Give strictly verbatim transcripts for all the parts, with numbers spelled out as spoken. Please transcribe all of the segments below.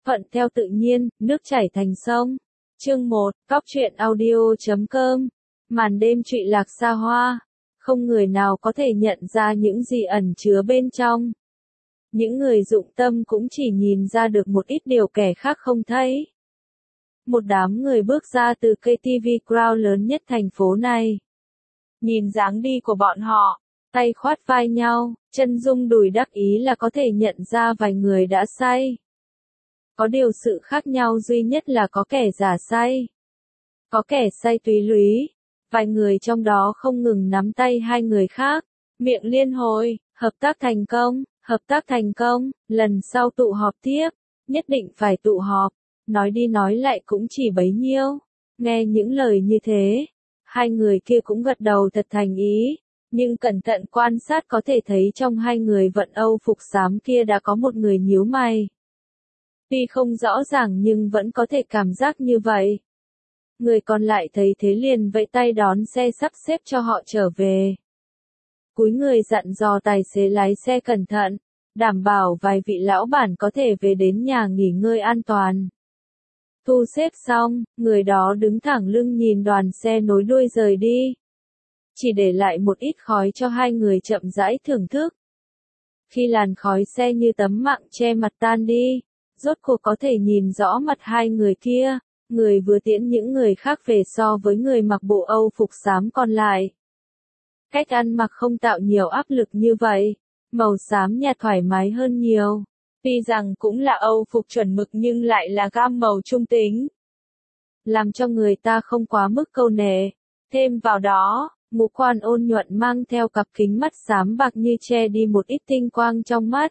Thuận theo tự nhiên, nước chảy thành sông. Chương một, Cóc truyện audio chấm com. Màn đêm trụy lạc xa hoa. Không người nào có thể nhận ra những gì ẩn chứa bên trong. Những người dụng tâm cũng chỉ nhìn ra được một ít điều kẻ khác không thấy. Một đám người bước ra từ ca tê vê Crown lớn nhất thành phố này. Nhìn dáng đi của bọn họ, tay khoát vai nhau, chân rung đùi đắc ý là có thể nhận ra vài người đã say. Có điều sự khác nhau duy nhất là có kẻ giả say. Có kẻ say túy lúy. Vài người trong đó không ngừng nắm tay hai người khác, miệng liên hồi, hợp tác thành công, hợp tác thành công, lần sau tụ họp tiếp, nhất định phải tụ họp, nói đi nói lại cũng chỉ bấy nhiêu. Nghe những lời như thế, hai người kia cũng gật đầu thật thành ý, nhưng cẩn thận quan sát có thể thấy trong hai người vận Âu phục xám kia đã có một người nhíu mày. Tuy không rõ ràng nhưng vẫn có thể cảm giác như vậy. Người còn lại thấy thế liền vẫy tay đón xe sắp xếp cho họ trở về. Cúi người dặn dò tài xế lái xe cẩn thận, đảm bảo vài vị lão bản có thể về đến nhà nghỉ ngơi an toàn. Thu xếp xong, người đó đứng thẳng lưng nhìn đoàn xe nối đuôi rời đi. Chỉ để lại một ít khói cho hai người chậm rãi thưởng thức. Khi làn khói xe như tấm mạng che mặt tan đi, rốt cuộc có thể nhìn rõ mặt hai người kia. Người vừa tiễn những người khác về so với người mặc bộ Âu phục xám còn lại. Cách ăn mặc không tạo nhiều áp lực như vậy, màu xám nhạt thoải mái hơn nhiều. Tuy rằng cũng là Âu phục chuẩn mực nhưng lại là gam màu trung tính. Làm cho người ta không quá mức câu nệ. Thêm vào đó, ngũ quan ôn nhuận mang theo cặp kính mắt xám bạc như che đi một ít tinh quang trong mắt.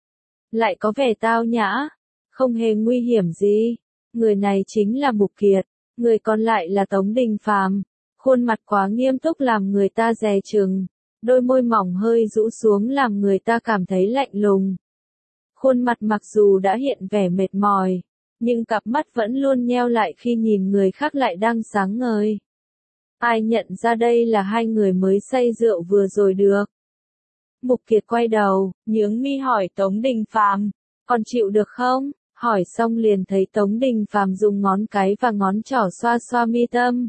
Lại có vẻ tao nhã, không hề nguy hiểm gì. Người này chính là Mục Kiệt, người còn lại là Tống Đình Phàm, khuôn mặt quá nghiêm túc làm người ta dè chừng, đôi môi mỏng hơi rũ xuống làm người ta cảm thấy lạnh lùng. Khuôn mặt mặc dù đã hiện vẻ mệt mỏi, nhưng cặp mắt vẫn luôn nheo lại khi nhìn người khác lại đang sáng ngời. Ai nhận ra đây là hai người mới say rượu vừa rồi được. Mục Kiệt quay đầu, nhướng mi hỏi Tống Đình Phàm, còn chịu được không? Hỏi xong liền thấy Tống Đình Phàm dùng ngón cái và ngón trỏ xoa xoa mi tâm.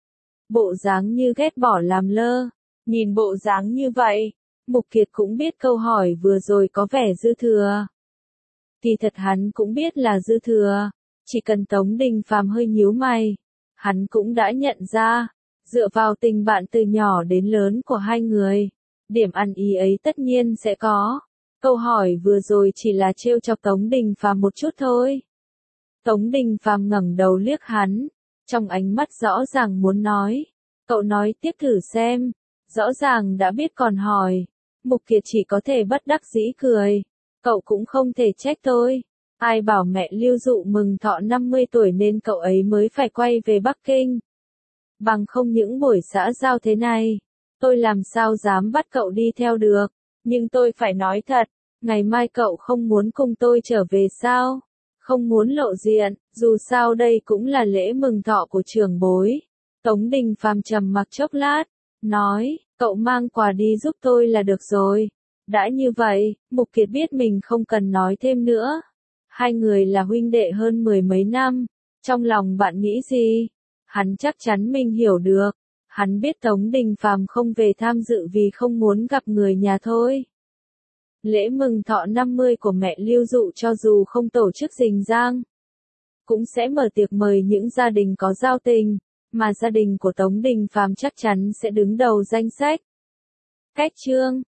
Bộ dáng như ghét bỏ làm lơ. Nhìn bộ dáng như vậy, Mục Kiệt cũng biết câu hỏi vừa rồi có vẻ dư thừa. Thì thật hắn cũng biết là dư thừa. Chỉ cần Tống Đình Phàm hơi nhíu mày, hắn cũng đã nhận ra. Dựa vào tình bạn từ nhỏ đến lớn của hai người, điểm ăn ý ấy tất nhiên sẽ có. Câu hỏi vừa rồi chỉ là trêu chọc Tống Đình Phàm một chút thôi. Tống Đình Phàm ngẩng đầu liếc hắn, trong ánh mắt rõ ràng muốn nói. Cậu nói tiếp thử xem, rõ ràng đã biết còn hỏi. Mục Kiệt chỉ có thể bất đắc dĩ cười. Cậu cũng không thể trách tôi. Ai bảo mẹ Lưu Dụ mừng thọ năm mươi tuổi nên cậu ấy mới phải quay về Bắc Kinh. Bằng không những buổi xã giao thế này, tôi làm sao dám bắt cậu đi theo được. Nhưng tôi phải nói thật, ngày mai cậu không muốn cùng tôi trở về sao? Không muốn lộ diện, dù sao đây cũng là lễ mừng thọ của trưởng bối. Tống Đình Phàm trầm mặc chốc lát, nói, cậu mang quà đi giúp tôi là được rồi. Đã như vậy, Mục Kiệt biết mình không cần nói thêm nữa. Hai người là huynh đệ hơn mười mấy năm, trong lòng bạn nghĩ gì? Hắn chắc chắn mình hiểu được. Hắn biết Tống Đình Phàm không về tham dự vì không muốn gặp người nhà thôi. Lễ mừng thọ năm mươi của mẹ Lưu Dụ cho dù không tổ chức rình rang, cũng sẽ mở tiệc mời những gia đình có giao tình, mà gia đình của Tống Đình Phàm chắc chắn sẽ đứng đầu danh sách. Cách chương